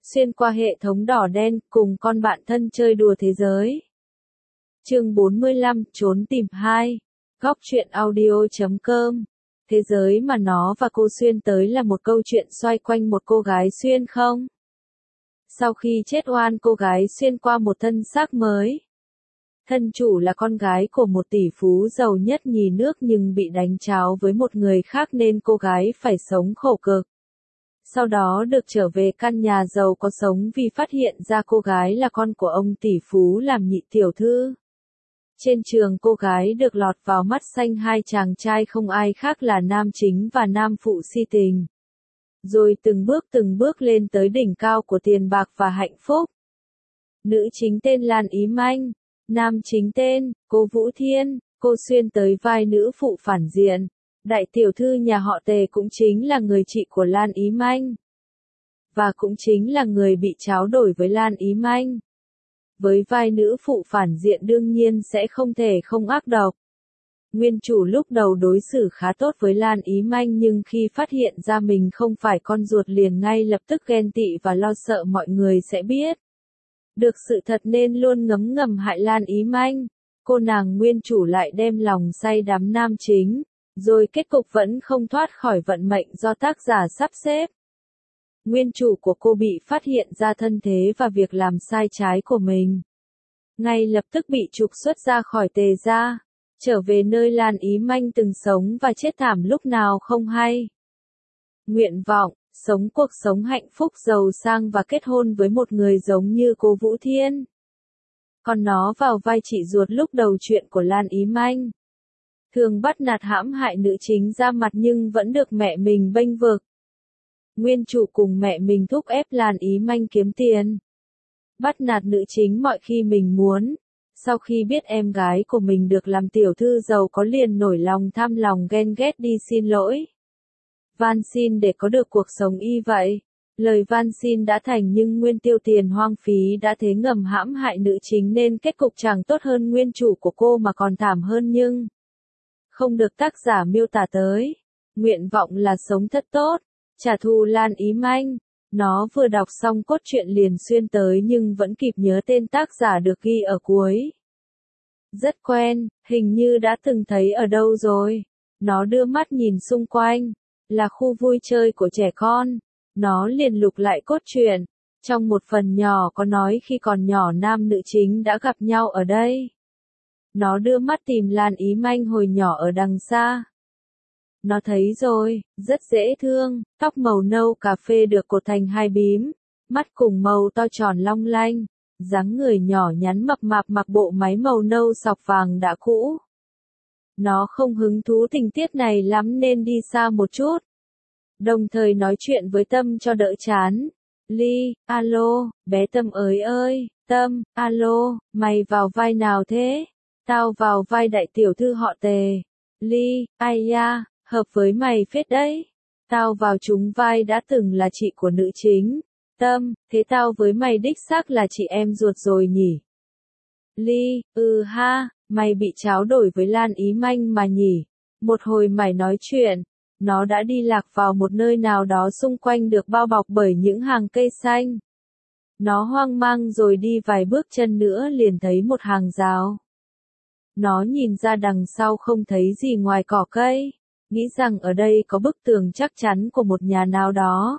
xuyên qua hệ thống đỏ đen, cùng con bạn thân chơi đùa thế giới. Chương 45, trốn tìm 2. Góc truyện audio.com. Thế giới mà nó và cô xuyên tới là một câu chuyện xoay quanh một cô gái xuyên không? Sau khi chết oan, cô gái xuyên qua một thân xác mới. Thân chủ là con gái của một tỷ phú giàu nhất nhì nước nhưng bị đánh tráo với một người khác nên cô gái phải sống khổ cực. Sau đó được trở về căn nhà giàu có sống vì phát hiện ra cô gái là con của ông tỷ phú làm nhị tiểu thư. Trên trường cô gái được lọt vào mắt xanh hai chàng trai không ai khác là nam chính và nam phụ si tình. Rồi từng bước lên tới đỉnh cao của tiền bạc và hạnh phúc. Nữ chính tên Lan Ý Manh, nam chính tên cô Vũ Thiên, cô xuyên tới vai nữ phụ phản diện. Đại tiểu thư nhà họ Tề cũng chính là người chị của Lan Ý Manh. Và cũng chính là người bị tráo đổi với Lan Ý Manh. Với vai nữ phụ phản diện đương nhiên sẽ không thể không ác độc. Nguyên chủ lúc đầu đối xử khá tốt với Lan Ý Manh nhưng khi phát hiện ra mình không phải con ruột liền ngay lập tức ghen tị và lo sợ mọi người sẽ biết được sự thật nên luôn ngấm ngầm hại Lan Ý Manh. Cô nàng nguyên chủ lại đem lòng say đắm nam chính, rồi kết cục vẫn không thoát khỏi vận mệnh do tác giả sắp xếp. Nguyên chủ của cô bị phát hiện ra thân thế và việc làm sai trái của mình. Ngay lập tức bị trục xuất ra khỏi Tề gia, trở về nơi Lan Ý Manh từng sống và chết thảm lúc nào không hay. Nguyện vọng, sống cuộc sống hạnh phúc giàu sang và kết hôn với một người giống như cô Vũ Thiên. Còn nó vào vai chị ruột lúc đầu chuyện của Lan Ý Manh. Thường bắt nạt hãm hại nữ chính ra mặt nhưng vẫn được mẹ mình bênh vực. Nguyên chủ cùng mẹ mình thúc ép Lan Ý Manh kiếm tiền. Bắt nạt nữ chính mọi khi mình muốn. Sau khi biết em gái của mình được làm tiểu thư giàu có liền nổi lòng tham lòng ghen ghét đi xin lỗi. Van xin để có được cuộc sống y vậy. Lời van xin đã thành nhưng nguyên tiêu tiền hoang phí đã thế ngầm hãm hại nữ chính nên kết cục chẳng tốt hơn nguyên chủ của cô mà còn thảm hơn nhưng không được tác giả miêu tả tới. Nguyện vọng là sống thật tốt, trả thù Lan Ý Manh. Nó vừa đọc xong cốt truyện liền xuyên tới nhưng vẫn kịp nhớ tên tác giả được ghi ở cuối. Rất quen, hình như đã từng thấy ở đâu rồi. Nó đưa mắt nhìn xung quanh, là khu vui chơi của trẻ con. Nó liền lục lại cốt truyện. Trong một phần nhỏ có nói khi còn nhỏ nam nữ chính đã gặp nhau ở đây. Nó đưa mắt tìm Lan Ý Manh hồi nhỏ ở đằng xa. Nó thấy rồi, rất dễ thương, tóc màu nâu cà phê được cột thành hai bím, mắt cùng màu to tròn long lanh, dáng người nhỏ nhắn mập mạp mặc bộ máy màu nâu sọc vàng đã cũ. Nó không hứng thú tình tiết này lắm nên đi xa một chút. Đồng thời nói chuyện với Tâm cho đỡ chán. Ly, alo, bé Tâm ơi, Tâm, alo, mày vào vai nào thế? Tao vào vai đại tiểu thư họ Tề. Ly, ai da, hợp với mày phết đấy. Tao vào trúng vai đã từng là chị của nữ chính. Tâm, thế tao với mày đích xác là chị em ruột rồi nhỉ? Ly, ha, mày bị tráo đổi với Lan Ý Manh mà nhỉ? Một hồi mày nói chuyện, nó đã đi lạc vào một nơi nào đó xung quanh được bao bọc bởi những hàng cây xanh. Nó hoang mang rồi đi vài bước chân nữa liền thấy một hàng rào. Nó nhìn ra đằng sau không thấy gì ngoài cỏ cây, nghĩ rằng ở đây có bức tường chắc chắn của một nhà nào đó.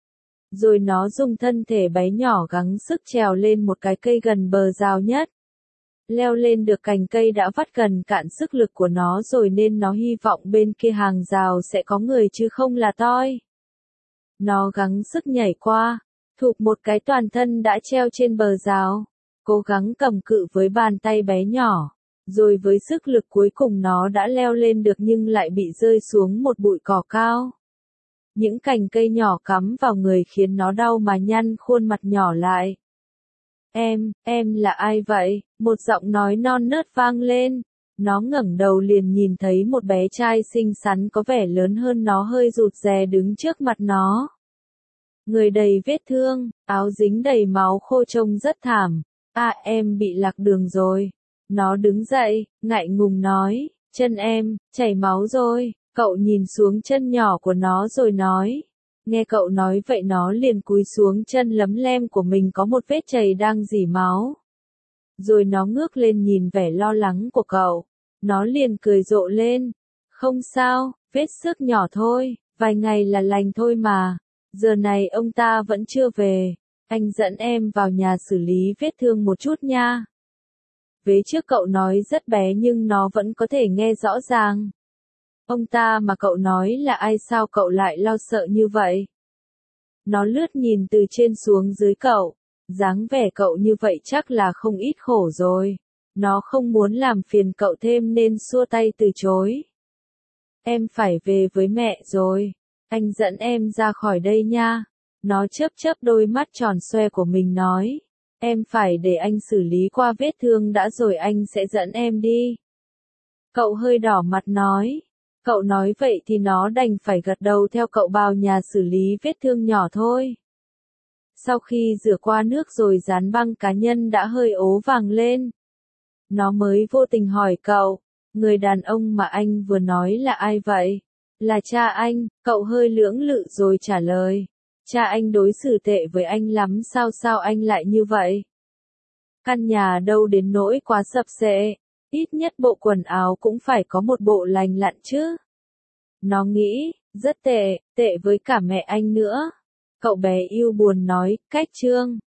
Rồi nó dùng thân thể bé nhỏ gắng sức trèo lên một cái cây gần bờ rào nhất. Leo lên được cành cây đã vắt gần cạn sức lực của nó rồi nên nó hy vọng bên kia hàng rào sẽ có người chứ không là toi. Nó gắng sức nhảy qua, thụp một cái toàn thân đã treo trên bờ rào, cố gắng cầm cự với bàn tay bé nhỏ. Rồi với sức lực cuối cùng nó đã leo lên được nhưng lại bị rơi xuống một bụi cỏ cao. Những cành cây nhỏ cắm vào người khiến nó đau mà nhăn khuôn mặt nhỏ lại. Em là ai vậy? Một giọng nói non nớt vang lên. Nó ngẩng đầu liền nhìn thấy một bé trai xinh xắn có vẻ lớn hơn nó hơi rụt rè đứng trước mặt nó. Người đầy vết thương, áo dính đầy máu khô trông rất thảm. Em bị lạc đường rồi. Nó đứng dậy, ngại ngùng nói, chân em, chảy máu rồi. Cậu nhìn xuống chân nhỏ của nó rồi nói, Nghe cậu nói vậy nó liền cúi xuống, chân lấm lem của mình có một vết chày đang rỉ máu. Rồi nó ngước lên nhìn vẻ lo lắng của cậu. Nó liền cười rộ lên. Không sao, vết xước nhỏ thôi, vài ngày là lành thôi mà. Giờ này ông ta vẫn chưa về. Anh dẫn em vào nhà xử lý vết thương một chút nha. Vế trước cậu nói rất bé nhưng nó vẫn có thể nghe rõ ràng. Ông ta mà cậu nói là ai, sao cậu lại lo sợ như vậy? Nó lướt nhìn từ trên xuống dưới cậu. Dáng vẻ cậu như vậy chắc là không ít khổ rồi. Nó không muốn làm phiền cậu thêm nên xua tay từ chối. Em phải về với mẹ rồi. Anh dẫn em ra khỏi đây nha. Nó chớp chớp đôi mắt tròn xoe của mình nói. Em phải để anh xử lý qua vết thương đã rồi anh sẽ dẫn em đi. Cậu hơi đỏ mặt nói. Cậu nói vậy thì nó đành phải gật đầu theo cậu vào nhà xử lý vết thương nhỏ thôi. Sau khi rửa qua nước rồi dán băng cá nhân đã hơi ố vàng lên. Nó mới vô tình hỏi cậu, người đàn ông mà anh vừa nói là ai vậy? Là cha anh. Cậu hơi lưỡng lự rồi trả lời. Cha anh đối xử tệ với anh lắm, sao anh lại như vậy? Căn nhà đâu đến nỗi quá sập xệ, ít nhất bộ quần áo cũng phải có một bộ lành lặn chứ. Nó nghĩ, rất tệ với cả mẹ anh nữa. Cậu bé yêu buồn nói, cách Trương.